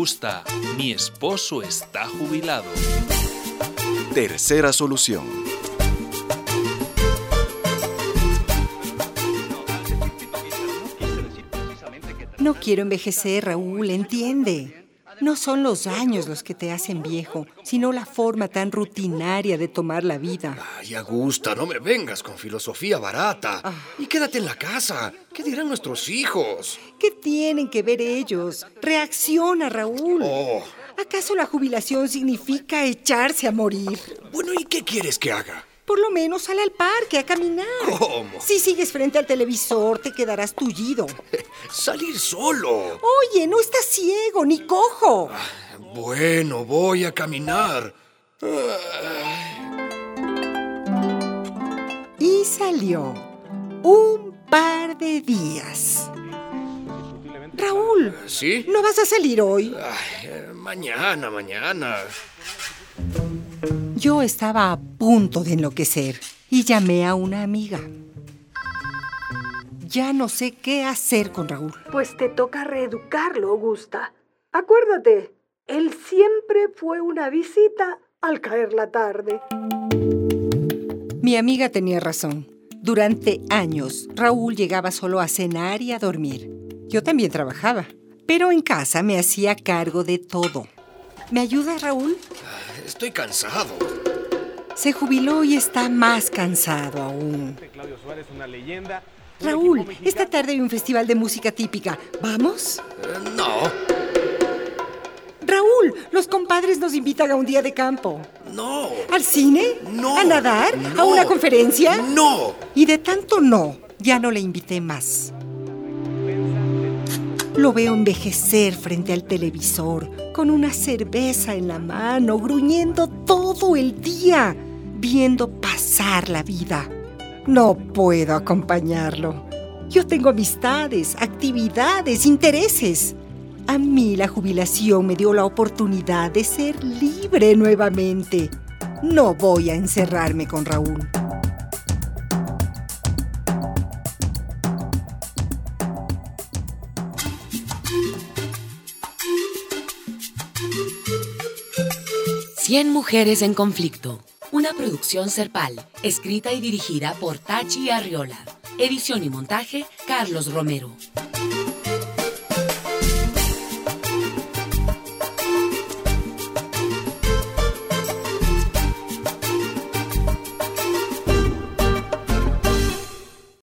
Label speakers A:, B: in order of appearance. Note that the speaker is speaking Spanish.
A: Augusta, mi esposo está jubilado.
B: Tercera solución.
C: No quiero envejecer, Raúl, entiende. No son los años los que te hacen viejo, sino la forma tan rutinaria de tomar la vida.
D: Ay, Augusta, no me vengas con filosofía barata. Y quédate en la casa. ¿Qué dirán nuestros hijos?
C: ¿Qué tienen que ver ellos? Reacciona, Raúl.
D: Oh.
C: ¿Acaso la jubilación significa echarse a morir?
D: Bueno, ¿y qué quieres que haga?
C: Por lo menos sal al parque a caminar.
D: ¿Cómo?
C: Si sigues frente al televisor, te quedarás tullido.
D: Salir solo.
C: Oye, no estás ciego ni cojo.
D: Bueno, voy a caminar.
C: Y salió un par de días. Raúl,
D: ¿Sí?
C: ¿no vas a salir hoy?
D: Ay, mañana.
C: Yo estaba a punto de enloquecer y llamé a una amiga. Ya no sé qué hacer con Raúl.
E: Pues te toca reeducarlo, Augusta. Acuérdate, él siempre fue una visita al caer la tarde.
C: Mi amiga tenía razón. Durante años, Raúl llegaba solo a cenar y a dormir. Yo también trabajaba, pero en casa me hacía cargo de todo. ¿Me ayudas, Raúl?
D: Estoy cansado.
C: Se jubiló y está más cansado aún. Raúl, esta tarde hay un festival de música típica. ¿Vamos?
D: No.
C: Raúl, los compadres nos invitan a un día de campo.
D: No.
C: ¿Al cine?
D: No.
C: ¿A nadar?
D: No.
C: ¿A una conferencia?
D: No.
C: Y de tanto no, ya no le invité más. Lo veo envejecer frente al televisor, con una cerveza en la mano, gruñendo todo el día, viendo pasar la vida. No puedo acompañarlo. Yo tengo amistades, actividades, intereses. A mí la jubilación me dio la oportunidad de ser libre nuevamente. No voy a encerrarme con Raúl.
F: Cien mujeres en conflicto. Una producción Serpal, escrita y dirigida por Tachi Arriola. Edición y montaje, Carlos Romero.